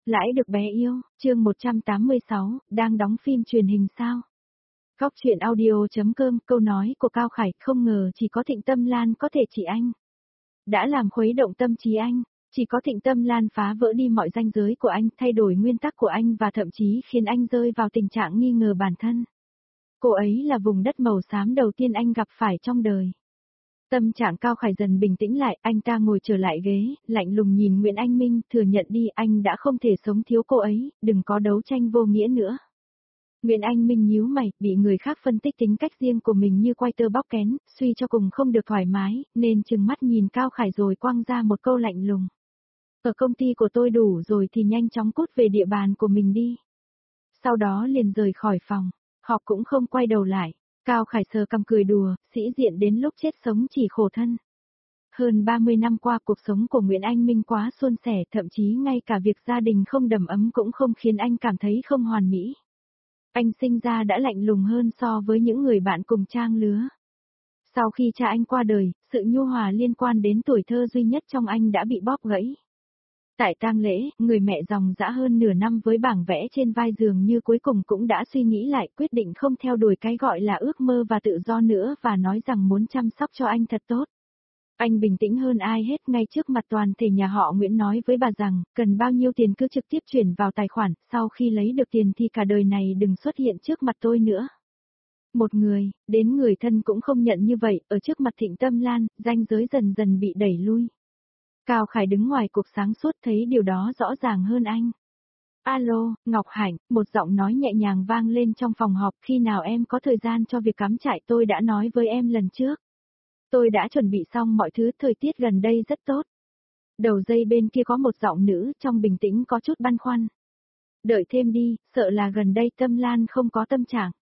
Lãi được bé yêu, chương 186, đang đóng phim truyền hình sao? Góc truyện audio.com, câu nói của Cao Khải, không ngờ chỉ có Thịnh Tâm Lan có thể trị anh. Đã làm khuấy động tâm trí anh, chỉ có Thịnh Tâm Lan phá vỡ đi mọi ranh giới của anh, thay đổi nguyên tắc của anh và thậm chí khiến anh rơi vào tình trạng nghi ngờ bản thân. Cô ấy là vùng đất màu xám đầu tiên anh gặp phải trong đời. Tâm trạng Cao Khải dần bình tĩnh lại, anh ta ngồi trở lại ghế, lạnh lùng nhìn Nguyễn Anh Minh, thừa nhận đi, anh đã không thể sống thiếu cô ấy, đừng có đấu tranh vô nghĩa nữa. Nguyễn Anh Minh nhíu mày, bị người khác phân tích tính cách riêng của mình như quay tơ bóc kén, suy cho cùng không được thoải mái, nên trừng mắt nhìn Cao Khải rồi quăng ra một câu lạnh lùng. Ở công ty của tôi đủ rồi thì nhanh chóng cút về địa bàn của mình đi. Sau đó liền rời khỏi phòng, họ cũng không quay đầu lại. Cao Khải sờ cằm cười đùa, sĩ diện đến lúc chết sống chỉ khổ thân. Hơn 30 năm qua cuộc sống của Nguyễn Anh Minh quá suôn sẻ, thậm chí ngay cả việc gia đình không đầm ấm cũng không khiến anh cảm thấy không hoàn mỹ. Anh sinh ra đã lạnh lùng hơn so với những người bạn cùng trang lứa. Sau khi cha anh qua đời, sự nhu hòa liên quan đến tuổi thơ duy nhất trong anh đã bị bóp gãy. Tại tang lễ, người mẹ dòng dã hơn nửa năm với bảng vẽ trên vai dường như cuối cùng cũng đã suy nghĩ lại, quyết định không theo đuổi cái gọi là ước mơ và tự do nữa và nói rằng muốn chăm sóc cho anh thật tốt. Anh bình tĩnh hơn ai hết, ngay trước mặt toàn thể nhà họ Nguyễn nói với bà rằng, cần bao nhiêu tiền cứ trực tiếp chuyển vào tài khoản, sau khi lấy được tiền thì cả đời này đừng xuất hiện trước mặt tôi nữa. Một người, đến người thân cũng không nhận như vậy, ở trước mặt Thịnh Tâm Lan, ranh giới dần dần bị đẩy lui. Cao Khải đứng ngoài cuộc sáng suốt thấy điều đó rõ ràng hơn anh. Alo, Ngọc Hạnh, một giọng nói nhẹ nhàng vang lên trong phòng họp, khi nào em có thời gian cho việc cắm trại tôi đã nói với em lần trước. Tôi đã chuẩn bị xong mọi thứ, thời tiết gần đây rất tốt. Đầu dây bên kia có một giọng nữ trong bình tĩnh có chút băn khoăn. Đợi thêm đi, sợ là gần đây Tâm Lan không có tâm trạng.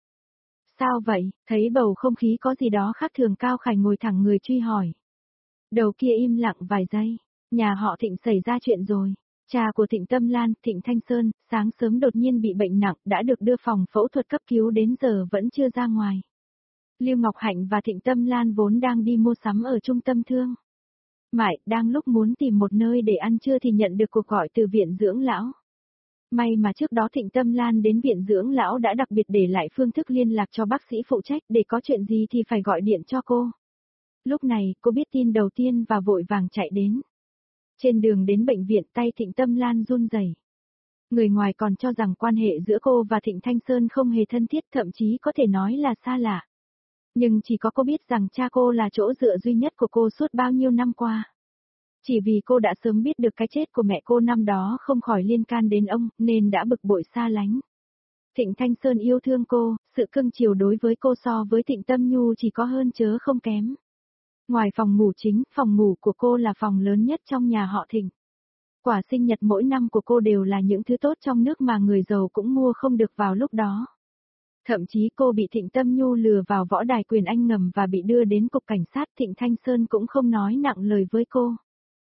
Sao vậy, thấy bầu không khí có gì đó khác thường, Cao Khải ngồi thẳng người truy hỏi. Đầu kia im lặng vài giây, nhà họ Thịnh xảy ra chuyện rồi. Cha của Thịnh Tâm Lan, Thịnh Thanh Sơn, sáng sớm đột nhiên bị bệnh nặng, đã được đưa phòng phẫu thuật cấp cứu đến giờ vẫn chưa ra ngoài. Lưu Ngọc Hạnh và Thịnh Tâm Lan vốn đang đi mua sắm ở trung tâm thương mại, đang lúc muốn tìm một nơi để ăn trưa thì nhận được cuộc gọi từ viện dưỡng lão. May mà trước đó Thịnh Tâm Lan đến viện dưỡng lão đã đặc biệt để lại phương thức liên lạc cho bác sĩ phụ trách, để có chuyện gì thì phải gọi điện cho cô. Lúc này, cô biết tin đầu tiên và vội vàng chạy đến. Trên đường đến bệnh viện, tay Thịnh Tâm Lan run rẩy. Người ngoài còn cho rằng quan hệ giữa cô và Thịnh Thanh Sơn không hề thân thiết, thậm chí có thể nói là xa lạ. Nhưng chỉ có cô biết rằng cha cô là chỗ dựa duy nhất của cô suốt bao nhiêu năm qua. Chỉ vì cô đã sớm biết được cái chết của mẹ cô năm đó không khỏi liên can đến ông, nên đã bực bội xa lánh. Thịnh Thanh Sơn yêu thương cô, sự cưng chiều đối với cô so với Thịnh Tâm Nhu chỉ có hơn chớ không kém. Ngoài phòng ngủ chính, phòng ngủ của cô là phòng lớn nhất trong nhà họ Thịnh. Quà sinh nhật mỗi năm của cô đều là những thứ tốt trong nước mà người giàu cũng mua không được vào lúc đó. Thậm chí cô bị Thịnh Tâm Nhu lừa vào võ đài quyền Anh ngầm và bị đưa đến cục cảnh sát, Thịnh Thanh Sơn cũng không nói nặng lời với cô.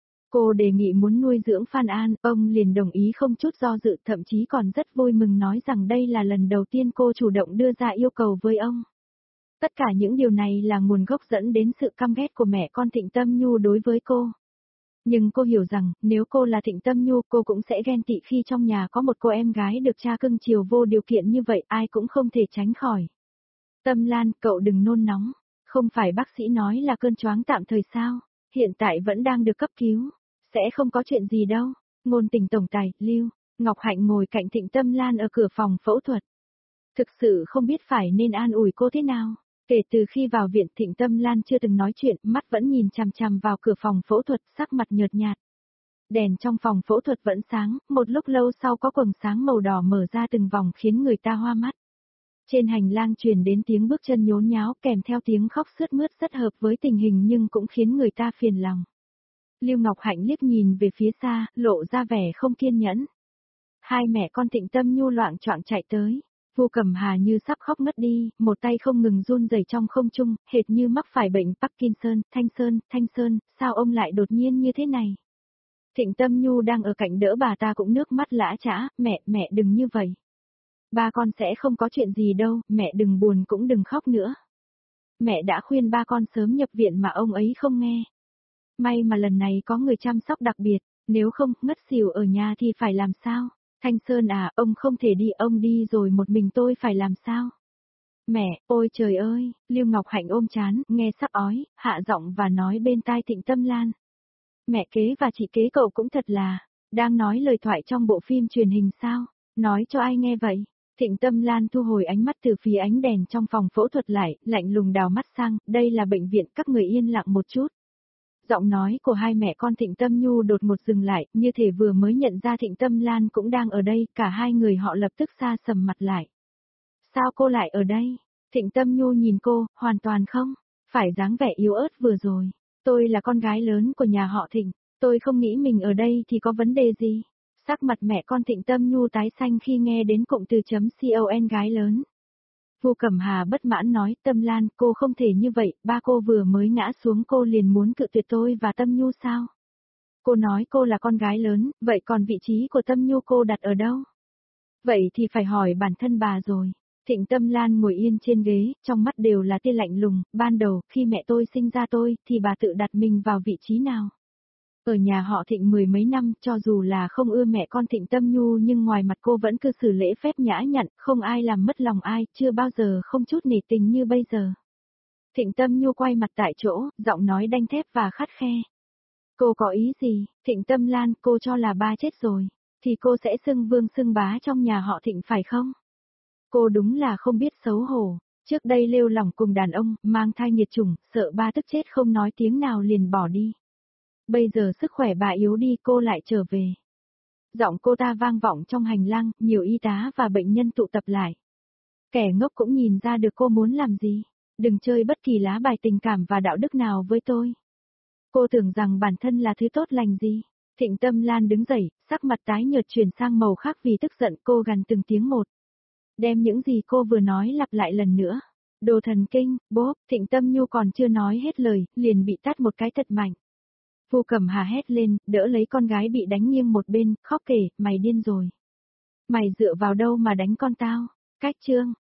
Cô đề nghị muốn nuôi dưỡng Phan An, ông liền đồng ý không chút do dự, thậm chí còn rất vui mừng nói rằng đây là lần đầu tiên cô chủ động đưa ra yêu cầu với ông. Tất cả những điều này là nguồn gốc dẫn đến sự căm ghét của mẹ con Thịnh Tâm Nhu đối với cô. Nhưng cô hiểu rằng, nếu cô là Thịnh Tâm Nhu, cô cũng sẽ ghen tị khi trong nhà có một cô em gái được cha cưng chiều vô điều kiện như vậy, ai cũng không thể tránh khỏi. Tâm Lan, cậu đừng nôn nóng, không phải bác sĩ nói là cơn choáng tạm thời sao, hiện tại vẫn đang được cấp cứu, sẽ không có chuyện gì đâu. Ngôn tình tổng tài, Lưu Ngọc Hạnh ngồi cạnh Thịnh Tâm Lan ở cửa phòng phẫu thuật. Thực sự không biết phải nên an ủi cô thế nào. Kể từ khi vào viện, Thịnh Tâm Lan chưa từng nói chuyện, mắt vẫn nhìn chằm chằm vào cửa phòng phẫu thuật, sắc mặt nhợt nhạt. Đèn trong phòng phẫu thuật vẫn sáng, một lúc lâu sau có quầng sáng màu đỏ mở ra từng vòng khiến người ta hoa mắt. Trên hành lang truyền đến tiếng bước chân nhốn nháo kèm theo tiếng khóc sướt mướt rất hợp với tình hình nhưng cũng khiến người ta phiền lòng. Lưu Ngọc Hạnh liếc nhìn về phía xa, lộ ra vẻ không kiên nhẫn. Hai mẹ con Thịnh Tâm Nhu loạng choạng chạy tới. Vu Cẩm Hà như sắp khóc ngất đi, một tay không ngừng run rẩy trong không trung, hệt như mắc phải bệnh Parkinson. Thanh Sơn, sao ông lại đột nhiên như thế này? Thịnh Tâm Nhu đang ở cạnh đỡ bà ta cũng nước mắt lã chã, mẹ đừng như vậy. Ba con sẽ không có chuyện gì đâu, mẹ đừng buồn cũng đừng khóc nữa. Mẹ đã khuyên ba con sớm nhập viện mà ông ấy không nghe. May mà lần này có người chăm sóc đặc biệt, nếu không, ngất xỉu ở nhà thì phải làm sao? Thanh Sơn à, ông không thể đi, ông đi rồi một mình tôi phải làm sao? Mẹ, ôi trời ơi, Lưu Ngọc Hạnh ôm chán, nghe sắp ói, hạ giọng và nói bên tai Thịnh Tâm Lan. Mẹ kế và chị kế cậu cũng thật là, đang nói lời thoại trong bộ phim truyền hình sao? Nói cho ai nghe vậy? Thịnh Tâm Lan thu hồi ánh mắt từ phía ánh đèn trong phòng phẫu thuật lại, lạnh lùng đào mắt sang, đây là bệnh viện, các người yên lặng một chút. Giọng nói của hai mẹ con Thịnh Tâm Nhu đột ngột dừng lại, như thể vừa mới nhận ra Thịnh Tâm Lan cũng đang ở đây, cả hai người họ lập tức xa sầm mặt lại. Sao cô lại ở đây? Thịnh Tâm Nhu nhìn cô, hoàn toàn không, phải dáng vẻ yếu ớt vừa rồi. Tôi là con gái lớn của nhà họ Thịnh, tôi không nghĩ mình ở đây thì có vấn đề gì. Sắc mặt mẹ con Thịnh Tâm Nhu tái xanh khi nghe đến cụm từ con gái lớn. Vu Cẩm Hà bất mãn nói, Tâm Lan, cô không thể như vậy, ba cô vừa mới ngã xuống cô liền muốn cự tuyệt tôi và Tâm Nhu sao? Cô nói cô là con gái lớn, vậy còn vị trí của Tâm Nhu cô đặt ở đâu? Vậy thì phải hỏi bản thân bà rồi. Thịnh Tâm Lan ngồi yên trên ghế, trong mắt đều là tia lạnh lùng, ban đầu, khi mẹ tôi sinh ra tôi, thì bà tự đặt mình vào vị trí nào? Ở nhà họ Thịnh mười mấy năm, cho dù là không ưa mẹ con Thịnh Tâm Nhu nhưng ngoài mặt cô vẫn cư xử lễ phép nhã nhặn, không ai làm mất lòng ai, chưa bao giờ không chút nể tình như bây giờ. Thịnh Tâm Nhu quay mặt tại chỗ, giọng nói đanh thép và khắt khe. Cô có ý gì? Thịnh Tâm Lan, cô cho là ba chết rồi, thì cô sẽ xưng vương xưng bá trong nhà họ Thịnh phải không? Cô đúng là không biết xấu hổ. Trước đây lêu lỏng cùng đàn ông, mang thai nhiệt chủng, sợ ba tức chết không nói tiếng nào liền bỏ đi. Bây giờ sức khỏe bà yếu đi cô lại trở về. Giọng cô ta vang vọng trong hành lang, nhiều y tá và bệnh nhân tụ tập lại. Kẻ ngốc cũng nhìn ra được cô muốn làm gì. Đừng chơi bất kỳ lá bài tình cảm và đạo đức nào với tôi. Cô tưởng rằng bản thân là thứ tốt lành gì. Thịnh Tâm Lan đứng dậy, sắc mặt tái nhợt chuyển sang màu khác vì tức giận, cô gằn từng tiếng một. Đem những gì cô vừa nói lặp lại lần nữa. Đồ thần kinh, bốp, Thịnh Tâm Nhu còn chưa nói hết lời, liền bị tát một cái thật mạnh. Vu Cẩm Hà hét lên, đỡ lấy con gái bị đánh nghiêng một bên, khóc kể, mày điên rồi. Mày dựa vào đâu mà đánh con tao? Cách chương.